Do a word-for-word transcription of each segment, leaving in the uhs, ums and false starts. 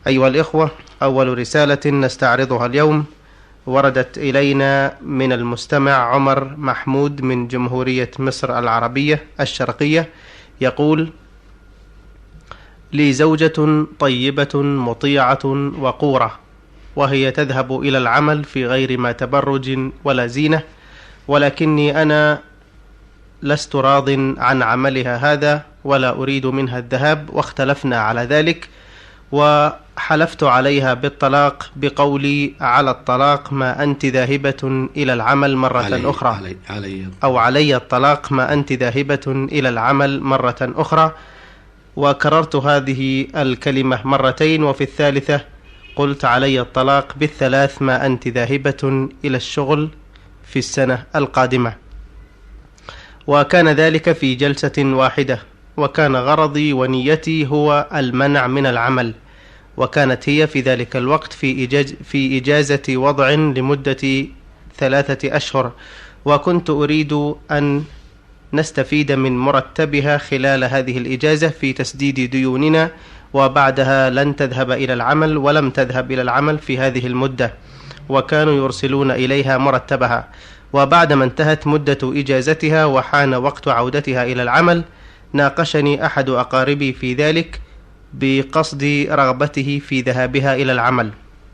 أيها الإخوة، أول رسالة نستعرضها اليوم وردت إلينا من المستمع عمر محمود من جمهورية مصر العربية الشرقية، يقول: لي زوجة طيبة مطيعة وقورة، وهي تذهب إلى العمل في غير ما تبرج ولا زينة، ولكني أنا لست راض عن عملها هذا ولا أريد منها الذهاب، واختلفنا على ذلك، وحلفت عليها بالطلاق بقولي: على الطلاق ما أنت ذاهبة إلى العمل مرة علي أخرى علي علي أو علي الطلاق ما أنت ذاهبة إلى العمل مرة أخرى. وكررت هذه الكلمة مرتين، وفي الثالثة قلت: علي الطلاق بالثلاث ما أنت ذاهبة إلى الشغل في السنة القادمة. وكان ذلك في جلسة واحدة، وكان غرضي ونيتي هو المنع من العمل، وكانت هي في ذلك الوقت في, إجاز في إجازة وضع لمدة ثلاثة أشهر، وكنت أريد أن نستفيد من مرتبها خلال هذه الإجازة في تسديد ديوننا، وبعدها لن تذهب إلى العمل، ولم تذهب إلى العمل في هذه المدة، وكانوا يرسلون إليها مرتبها. وبعدما انتهت مدة إجازتها وحان وقت عودتها إلى العمل، ناقشني أحد أقاربي في ذلك بقصد رغبته في ذهابها إلى العمل،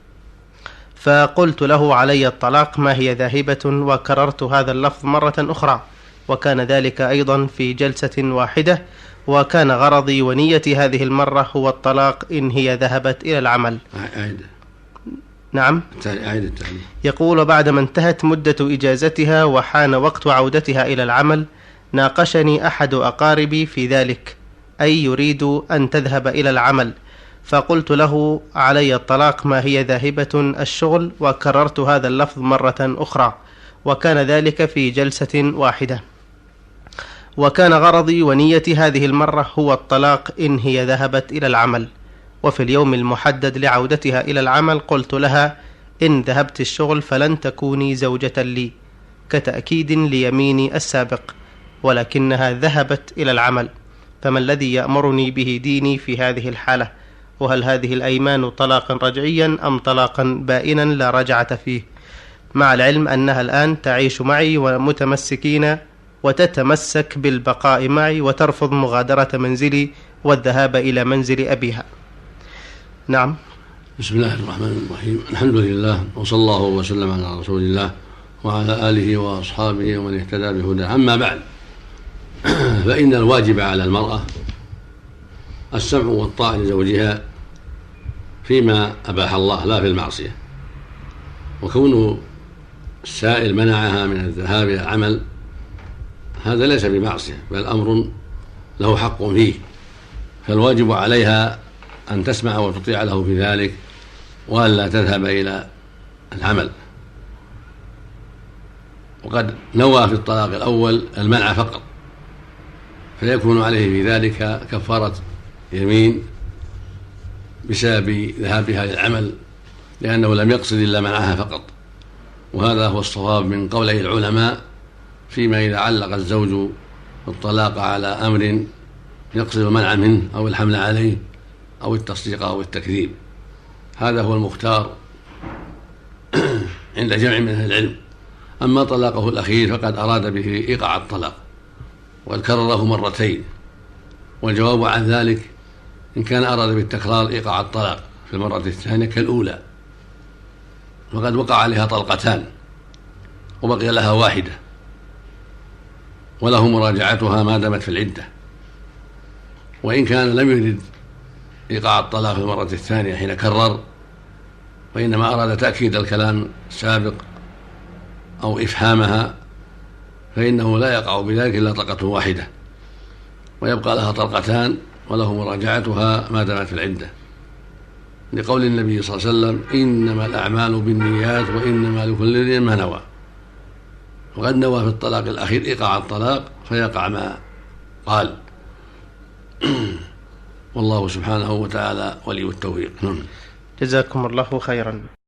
فقلت له: علي الطلاق ما هي ذاهبة، وكررت هذا اللفظ مرة أخرى، وكان ذلك أيضا في جلسة واحدة، وكان غرضي ونيتي هذه المرة هو الطلاق إن هي ذهبت إلى العمل. أعيد. نعم. أعيد. يقول: بعدما انتهت مدة إجازتها وحان وقت عودتها إلى العمل، ناقشني أحد أقاربي في ذلك، أي يريد أن تذهب إلى العمل، فقلت له: علي الطلاق ما هي ذاهبة الشغل، وكررت هذا اللفظ مرة أخرى، وكان ذلك في جلسة واحدة، وكان غرضي ونيتي هذه المرة هو الطلاق إن هي ذهبت إلى العمل. وفي اليوم المحدد لعودتها إلى العمل قلت لها: إن ذهبت الشغل فلن تكوني زوجة لي، كتأكيد ليميني السابق، ولكنها ذهبت إلى العمل، فما الذي يأمرني به ديني في هذه الحالة؟ وهل هذه الأيمان طلاقا رجعيا أم طلاقا بائنا لا رجعة فيه؟ مع العلم أنها الآن تعيش معي ومتمسكين، وتتمسك بالبقاء معي، وترفض مغادرة منزلي والذهاب إلى منزل أبيها. نعم. بسم الله الرحمن الرحيم. الحمد لله، وصلى الله وسلم على رسول الله وعلى آله وأصحابه ومن اهتدى بهداه. أما بعد، فإن الواجب على المرأة السمع والطاعة لزوجها فيما أباح الله لا في المعصية، وكونه السائل منعها من الذهاب إلى العمل هذا ليس بمعصية، بل أمر له حق فيه، فالواجب عليها أن تسمع وتطيع له في ذلك، وألا تذهب إلى العمل. وقد نوى في الطلاق الأول المنع فقط، فيكون عليه في ذلك كفارة يمين بسبب ذهابها للعمل، لأنه لم يقصد إلا منعها فقط. وهذا هو الصواب من قولي العلماء فيما إذا علق الزوج الطلاق على أمر يقصد المنع منه أو الحمل عليه أو التصديق أو التكذيب. هذا هو المختار عند جمع من أهل العلم. أما طلاقه الأخير فقد أراد به إيقاع الطلاق، وقد كرره مرتين، والجواب عن ذلك إن كان أراد بالتكرار إيقاع الطلاق في المرة الثانية كالأولى، وقد وقع عليها طلقتان وبقي لها واحدة، وله مراجعتها ما دامت في العدة. وإن كان لم يرد إيقاع الطلاق في المرة الثانية حين كرر، وإنما أراد تأكيد الكلام السابق أو إفهامها، فإنه لا يقع بذلك إلا طلقة واحدة، ويبقى لها طلقتان وله مراجعتها ما دامت في العدة، لقول النبي صلى الله عليه وسلم: إنما الأعمال بالنيات وإنما لكل امرئ ما نوى. وقد نوى في الطلاق الأخير إيقاع الطلاق فيقع ما قال. والله سبحانه وتعالى ولي التوفيق. جزاكم الله خيرا.